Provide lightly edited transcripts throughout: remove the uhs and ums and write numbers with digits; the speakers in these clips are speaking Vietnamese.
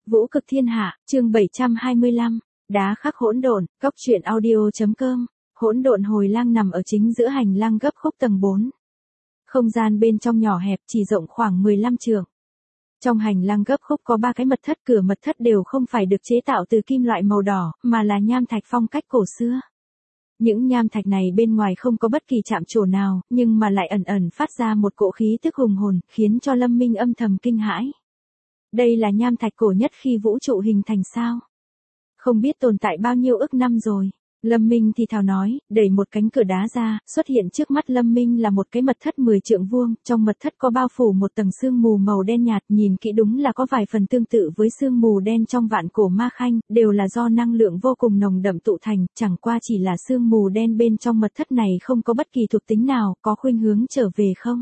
Vũ cực thiên hạ, chương 725, đá khắc hỗn độn, cốc truyện audio.com, hỗn độn hồi lang nằm ở chính giữa hành lang gấp khúc tầng 4. Không gian bên trong nhỏ hẹp chỉ rộng khoảng 15 trượng. Trong hành lang gấp khúc có 3 cái mật thất, cửa mật thất đều không phải được chế tạo từ kim loại màu đỏ, mà là nham thạch phong cách cổ xưa. Những nham thạch này bên ngoài không có bất kỳ chạm trổ nào, nhưng mà lại ẩn ẩn phát ra một cỗ khí tức hùng hồn, khiến cho Lâm Minh âm thầm kinh hãi. Đây là nham thạch cổ nhất khi vũ trụ hình thành sao? Không biết tồn tại bao nhiêu ức năm rồi. Lâm Minh thì thào nói, đẩy một cánh cửa đá ra, xuất hiện trước mắt Lâm Minh là một cái mật thất 10 trượng vuông, trong mật thất có bao phủ một tầng sương mù màu đen nhạt, nhìn kỹ đúng là có vài phần tương tự với sương mù đen trong vạn cổ ma khanh, đều là do năng lượng vô cùng nồng đậm tụ thành, chẳng qua chỉ là sương mù đen bên trong mật thất này không có bất kỳ thuộc tính nào, có khuynh hướng trở về không?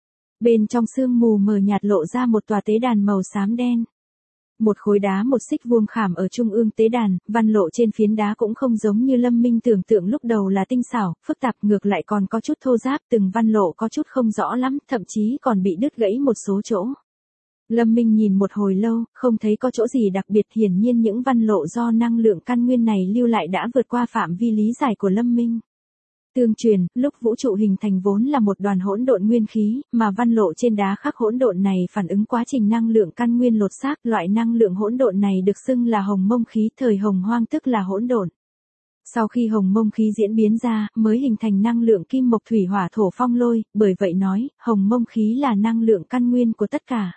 Bên trong sương mù mờ nhạt lộ ra một tòa tế đàn màu xám đen. Một khối đá một xích vuông khảm ở trung ương tế đàn, văn lộ trên phiến đá cũng không giống như Lâm Minh tưởng tượng lúc đầu là tinh xảo, phức tạp, ngược lại còn có chút thô ráp, từng văn lộ có chút không rõ lắm, thậm chí còn bị đứt gãy một số chỗ. Lâm Minh nhìn một hồi lâu, không thấy có chỗ gì đặc biệt, hiển nhiên những văn lộ do năng lượng căn nguyên này lưu lại đã vượt qua phạm vi lý giải của Lâm Minh. Tương truyền, lúc vũ trụ hình thành vốn là một đoàn hỗn độn nguyên khí, mà văn lộ trên đá khắc hỗn độn này phản ứng quá trình năng lượng căn nguyên lột xác, loại năng lượng hỗn độn này được xưng là hồng mông khí, thời hồng hoang tức là hỗn độn. Sau khi hồng mông khí diễn biến ra, mới hình thành năng lượng kim mộc thủy hỏa thổ phong lôi, bởi vậy nói, hồng mông khí là năng lượng căn nguyên của tất cả.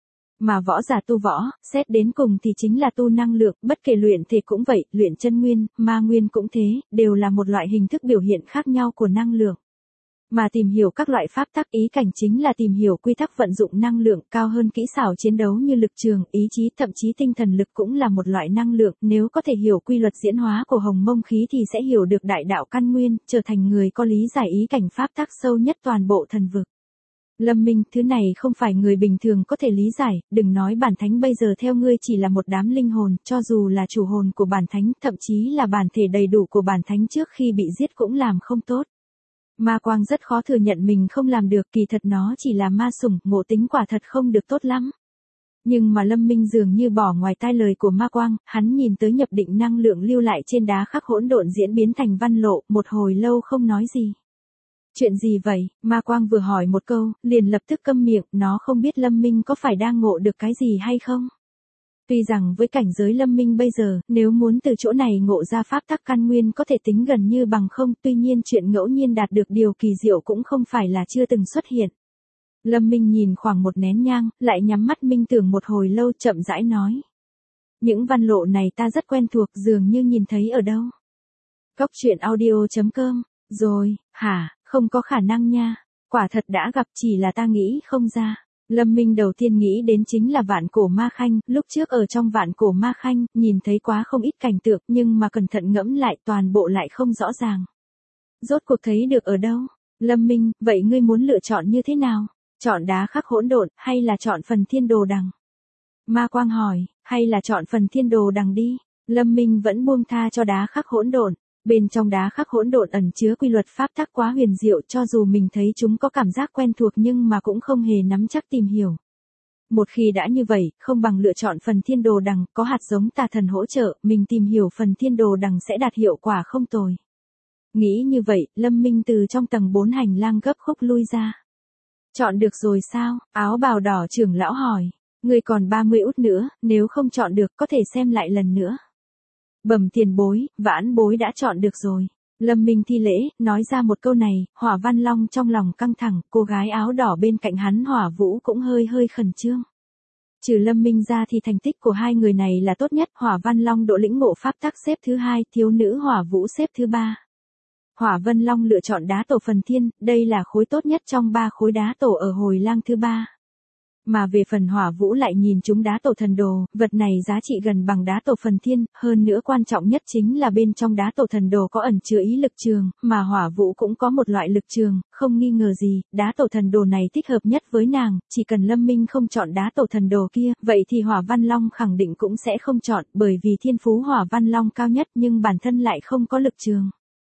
Mà võ giả tu võ, xét đến cùng thì chính là tu năng lượng, bất kể luyện thể cũng vậy, luyện chân nguyên, ma nguyên cũng thế, đều là một loại hình thức biểu hiện khác nhau của năng lượng. Mà tìm hiểu các loại pháp tắc ý cảnh chính là tìm hiểu quy tắc vận dụng năng lượng, cao hơn kỹ xảo chiến đấu như lực trường, ý chí, thậm chí tinh thần lực cũng là một loại năng lượng, nếu có thể hiểu quy luật diễn hóa của hồng mông khí thì sẽ hiểu được đại đạo căn nguyên, trở thành người có lý giải ý cảnh pháp tắc sâu nhất toàn bộ thần vực. Lâm Minh, thứ này không phải người bình thường có thể lý giải, đừng nói bản thánh bây giờ theo ngươi chỉ là một đám linh hồn, cho dù là chủ hồn của bản thánh, thậm chí là bản thể đầy đủ của bản thánh trước khi bị giết cũng làm không tốt. Ma Quang rất khó thừa nhận mình không làm được, kỳ thật nó chỉ là ma sủng, ngộ tính quả thật không được tốt lắm. Nhưng mà Lâm Minh dường như bỏ ngoài tai lời của Ma Quang, hắn nhìn tới nhập định năng lượng lưu lại trên đá khắc hỗn độn diễn biến thành văn lộ, một hồi lâu không nói gì. Chuyện gì vậy? Ma Quang vừa hỏi một câu, liền lập tức câm miệng, nó không biết Lâm Minh có phải đang ngộ được cái gì hay không. Tuy rằng với cảnh giới Lâm Minh bây giờ, nếu muốn từ chỗ này ngộ ra pháp tắc căn nguyên có thể tính gần như bằng không, tuy nhiên chuyện ngẫu nhiên đạt được điều kỳ diệu cũng không phải là chưa từng xuất hiện. Lâm Minh nhìn khoảng một nén nhang, lại nhắm mắt minh tưởng một hồi lâu, chậm rãi nói. Những văn lộ này ta rất quen thuộc, dường như nhìn thấy ở đâu. Cốc truyện audio.com, rồi, hả? Không có khả năng nha, quả thật đã gặp, chỉ là ta nghĩ không ra. Lâm Minh đầu tiên nghĩ đến chính là vạn cổ ma khanh, lúc trước ở trong vạn cổ ma khanh, nhìn thấy quá không ít cảnh tượng, nhưng mà cẩn thận ngẫm lại toàn bộ lại không rõ ràng. Rốt cuộc thấy được ở đâu? Lâm Minh, vậy ngươi muốn lựa chọn như thế nào? Chọn đá khắc hỗn độn, hay là chọn phần thiên đồ đằng? Ma Quang hỏi, hay là chọn phần thiên đồ đằng đi? Lâm Minh vẫn buông tha cho đá khắc hỗn độn. Bên trong đá khắc hỗn độn ẩn chứa quy luật pháp tắc quá huyền diệu, cho dù mình thấy chúng có cảm giác quen thuộc nhưng mà cũng không hề nắm chắc tìm hiểu. Một khi đã như vậy, không bằng lựa chọn phần thiên đồ đằng, có hạt giống tà thần hỗ trợ, mình tìm hiểu phần thiên đồ đằng sẽ đạt hiệu quả không tồi. Nghĩ như vậy, Lâm Minh từ trong tầng 4 hành lang gấp khúc lui ra. Chọn được rồi sao? Áo bào đỏ trưởng lão hỏi. Ngươi còn 30 út nữa, nếu không chọn được có thể xem lại lần nữa. Bẩm tiền bối, vãn bối đã chọn được rồi. Lâm Minh thi lễ, nói ra một câu này, Hỏa Văn Long trong lòng căng thẳng, cô gái áo đỏ bên cạnh hắn Hỏa Vũ cũng hơi khẩn trương. Trừ Lâm Minh ra thì thành tích của hai người này là tốt nhất, Hỏa Văn Long độ lĩnh ngộ pháp tắc xếp thứ 2, thiếu nữ Hỏa Vũ xếp thứ 3. Hỏa Văn Long lựa chọn đá tổ phần thiên, đây là khối tốt nhất trong 3 khối đá tổ ở hồi lang thứ 3. Mà về phần Hỏa Vũ lại nhìn chúng đá tổ thần đồ, vật này giá trị gần bằng đá tổ phần thiên, hơn nữa quan trọng nhất chính là bên trong đá tổ thần đồ có ẩn chứa ý lực trường, mà Hỏa Vũ cũng có một loại lực trường, không nghi ngờ gì, đá tổ thần đồ này thích hợp nhất với nàng, chỉ cần Lâm Minh không chọn đá tổ thần đồ kia, vậy thì Hỏa Văn Long khẳng định cũng sẽ không chọn, bởi vì thiên phú Hỏa Văn Long cao nhất nhưng bản thân lại không có lực trường.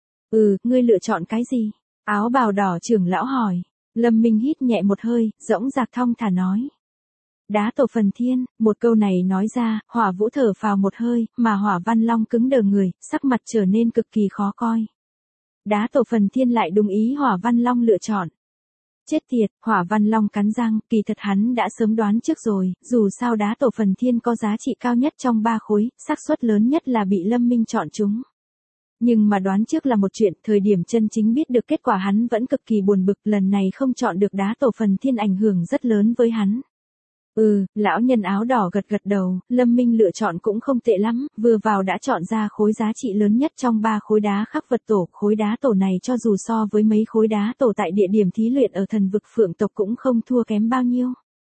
Ngươi lựa chọn cái gì? Áo bào đỏ trưởng lão hỏi. Lâm Minh hít nhẹ một hơi, dõng dạc thong thả nói. Đá tổ phần thiên, một câu này nói ra, Hỏa Vũ thở phào một hơi, mà Hỏa Văn Long cứng đờ người, sắc mặt trở nên cực kỳ khó coi. Đá tổ phần thiên lại đúng ý Hỏa Văn Long lựa chọn. Chết tiệt, Hỏa Văn Long cắn răng, kỳ thật hắn đã sớm đoán trước rồi, dù sao đá tổ phần thiên có giá trị cao nhất trong 3 khối, xác suất lớn nhất là bị Lâm Minh chọn chúng. Nhưng mà đoán trước là một chuyện, thời điểm chân chính biết được kết quả hắn vẫn cực kỳ buồn bực, lần này không chọn được đá tổ phần thiên ảnh hưởng rất lớn với hắn. Lão nhân áo đỏ gật gật đầu, Lâm Minh lựa chọn cũng không tệ lắm, vừa vào đã chọn ra khối giá trị lớn nhất trong 3 khối đá khắc vật tổ, khối đá tổ này cho dù so với mấy khối đá tổ tại địa điểm thí luyện ở thần vực Phượng tộc cũng không thua kém bao nhiêu.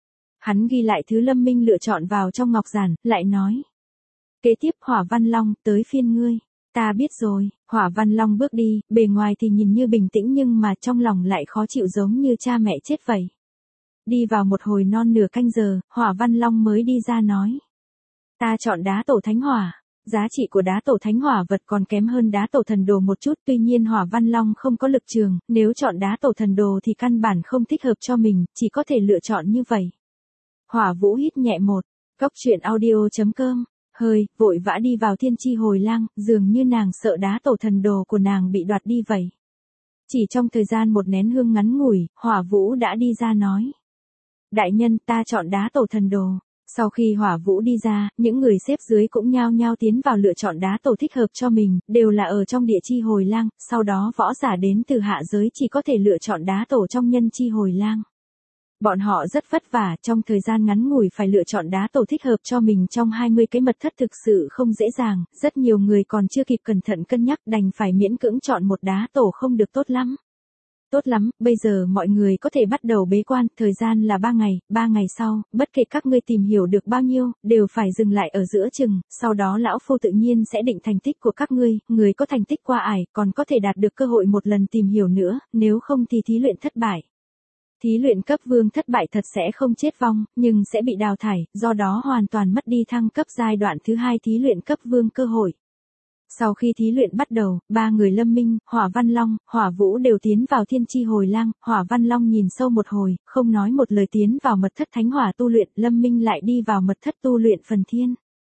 Hắn ghi lại thứ Lâm Minh lựa chọn vào trong ngọc giản, lại nói. Kế tiếp Hỏa Văn Long, tới phiên ngươi. Ta biết rồi, Hỏa Văn Long bước đi, bề ngoài thì nhìn như bình tĩnh nhưng mà trong lòng lại khó chịu giống như cha mẹ chết vậy. Đi vào một hồi non nửa canh giờ, Hỏa Văn Long mới đi ra nói. Ta chọn đá tổ thánh hỏa. Giá trị của đá tổ thánh hỏa vật còn kém hơn đá tổ thần đồ một chút, tuy nhiên Hỏa Văn Long không có lực trường, nếu chọn đá tổ thần đồ thì căn bản không thích hợp cho mình, chỉ có thể lựa chọn như vậy. Hỏa Vũ hít nhẹ một, cốc truyện audio.com, hơi, vội vã đi vào thiên chi hồi lang, dường như nàng sợ đá tổ thần đồ của nàng bị đoạt đi vậy. Chỉ trong thời gian một nén hương ngắn ngủi, Hỏa Vũ đã đi ra nói. Đại nhân, ta chọn đá tổ thần đồ. Sau khi Hỏa Vũ đi ra, những người xếp dưới cũng nhao nhao tiến vào lựa chọn đá tổ thích hợp cho mình, đều là ở trong địa chi hồi lang, sau đó võ giả đến từ hạ giới chỉ có thể lựa chọn đá tổ trong nhân chi hồi lang. Bọn họ rất vất vả, trong thời gian ngắn ngủi phải lựa chọn đá tổ thích hợp cho mình trong 20 cái mật thất thực sự không dễ dàng, rất nhiều người còn chưa kịp cẩn thận cân nhắc đành phải miễn cưỡng chọn một đá tổ không được tốt lắm. Tốt lắm, bây giờ mọi người có thể bắt đầu bế quan, thời gian là 3 ngày sau, bất kể các ngươi tìm hiểu được bao nhiêu, đều phải dừng lại ở giữa chừng, sau đó lão phu tự nhiên sẽ định thành tích của các ngươi, người có thành tích qua ải, còn có thể đạt được cơ hội một lần tìm hiểu nữa, nếu không thì thí luyện thất bại. Thí luyện cấp vương thất bại thật sẽ không chết vong, nhưng sẽ bị đào thải, do đó hoàn toàn mất đi thăng cấp giai đoạn thứ 2 thí luyện cấp vương cơ hội. Sau khi thí luyện bắt đầu, 3 người Lâm Minh, Hỏa Văn Long, Hỏa Vũ đều tiến vào thiên chi hồi lang, Hỏa Văn Long nhìn sâu một hồi, không nói một lời tiến vào mật thất thánh hỏa tu luyện, Lâm Minh lại đi vào mật thất tu luyện phần thiên.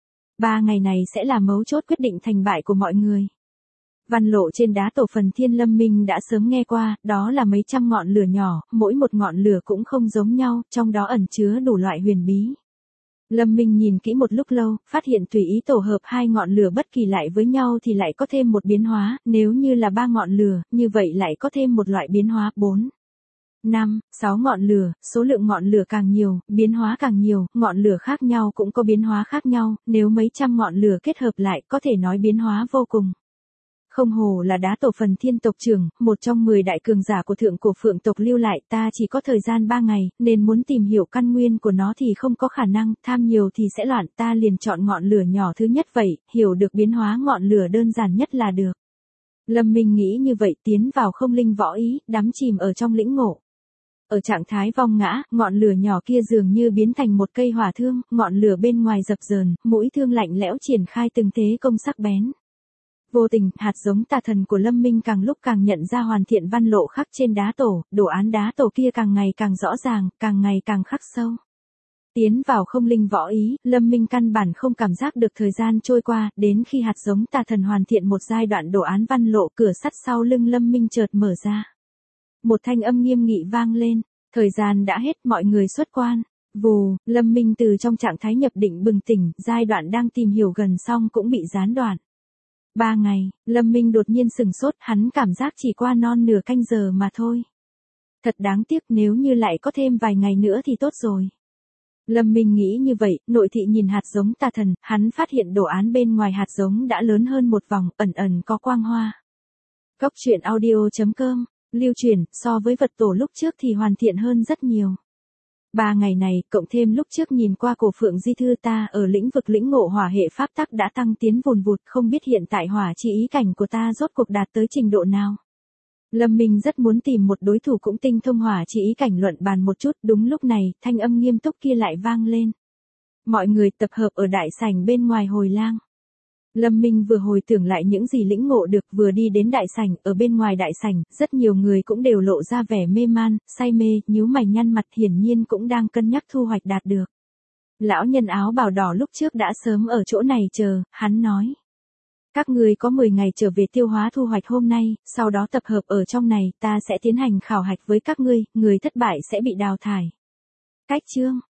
3 ngày này sẽ là mấu chốt quyết định thành bại của mọi người. Văn lộ trên đá tổ phần thiên Lâm Minh đã sớm nghe qua, đó là mấy trăm ngọn lửa nhỏ, mỗi một ngọn lửa cũng không giống nhau, trong đó ẩn chứa đủ loại huyền bí. Lâm Minh nhìn kỹ một lúc lâu, phát hiện tùy ý tổ hợp 2 ngọn lửa bất kỳ lại với nhau thì lại có thêm một biến hóa, nếu như là 3 ngọn lửa, như vậy lại có thêm một loại biến hóa, 4, 5, 6 ngọn lửa, số lượng ngọn lửa càng nhiều, biến hóa càng nhiều, ngọn lửa khác nhau cũng có biến hóa khác nhau, nếu mấy trăm ngọn lửa kết hợp lại có thể nói biến hóa vô cùng. Không hồ là đá tổ phần thiên tộc trưởng, một trong 10 đại cường giả của thượng cổ Phượng tộc lưu lại, ta chỉ có thời gian 3 ngày, nên muốn tìm hiểu căn nguyên của nó thì không có khả năng, tham nhiều thì sẽ loạn, ta liền chọn ngọn lửa nhỏ thứ nhất vậy, hiểu được biến hóa ngọn lửa đơn giản nhất là được. Lâm Minh nghĩ như vậy, tiến vào không linh võ ý, đắm chìm ở trong lĩnh ngộ. Ở trạng thái vong ngã, ngọn lửa nhỏ kia dường như biến thành một cây hỏa thương, ngọn lửa bên ngoài dập dờn, mũi thương lạnh lẽo triển khai từng thế công sắc bén. Vô tình, hạt giống tà thần của Lâm Minh càng lúc càng nhận ra hoàn thiện văn lộ khắc trên đá tổ, đồ án đá tổ kia càng ngày càng rõ ràng, càng ngày càng khắc sâu. Tiến vào không linh võ ý, Lâm Minh căn bản không cảm giác được thời gian trôi qua, đến khi hạt giống tà thần hoàn thiện một giai đoạn đồ án văn lộ, cửa sắt sau lưng Lâm Minh chợt mở ra. Một thanh âm nghiêm nghị vang lên, thời gian đã hết, mọi người xuất quan. Vù, Lâm Minh từ trong trạng thái nhập định bừng tỉnh, giai đoạn đang tìm hiểu gần xong cũng bị gián đoạn. 3 ngày, Lâm Minh đột nhiên sừng sốt, hắn cảm giác chỉ qua non nửa canh giờ mà thôi. Thật đáng tiếc, nếu như lại có thêm vài ngày nữa thì tốt rồi. Lâm Minh nghĩ như vậy, nội thị nhìn hạt giống tà thần, hắn phát hiện đồ án bên ngoài hạt giống đã lớn hơn một vòng, ẩn ẩn có quang hoa. Cốc truyện audio.com, lưu truyền, so với vật tổ lúc trước thì hoàn thiện hơn rất nhiều. 3 ngày này, cộng thêm lúc trước nhìn qua cổ phượng di thư ta ở lĩnh vực lĩnh ngộ hỏa hệ pháp tắc đã tăng tiến vùn vụt, không biết hiện tại hỏa chi ý cảnh của ta rốt cuộc đạt tới trình độ nào. Lâm Minh rất muốn tìm một đối thủ cũng tinh thông hỏa chi ý cảnh luận bàn một chút, đúng lúc này, thanh âm nghiêm túc kia lại vang lên. Mọi người tập hợp ở đại sảnh bên ngoài hồi lang. Lâm Minh vừa hồi tưởng lại những gì lĩnh ngộ được, vừa đi đến đại sảnh, ở bên ngoài đại sảnh, rất nhiều người cũng đều lộ ra vẻ mê man, say mê, nhíu mày nhăn mặt, hiển nhiên cũng đang cân nhắc thu hoạch đạt được. Lão nhân áo bào đỏ lúc trước đã sớm ở chỗ này chờ, hắn nói. Các ngươi có 10 ngày trở về tiêu hóa thu hoạch hôm nay, sau đó tập hợp ở trong này, ta sẽ tiến hành khảo hạch với các ngươi, người thất bại sẽ bị đào thải. Cách chương